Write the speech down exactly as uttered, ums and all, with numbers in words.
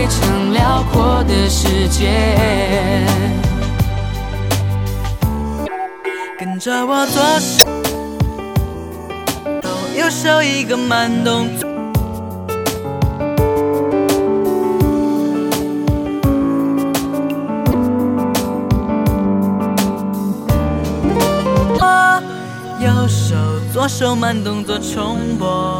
常辽阔的世界。 跟着我左手右手一个慢动作，右手左手慢动作重播。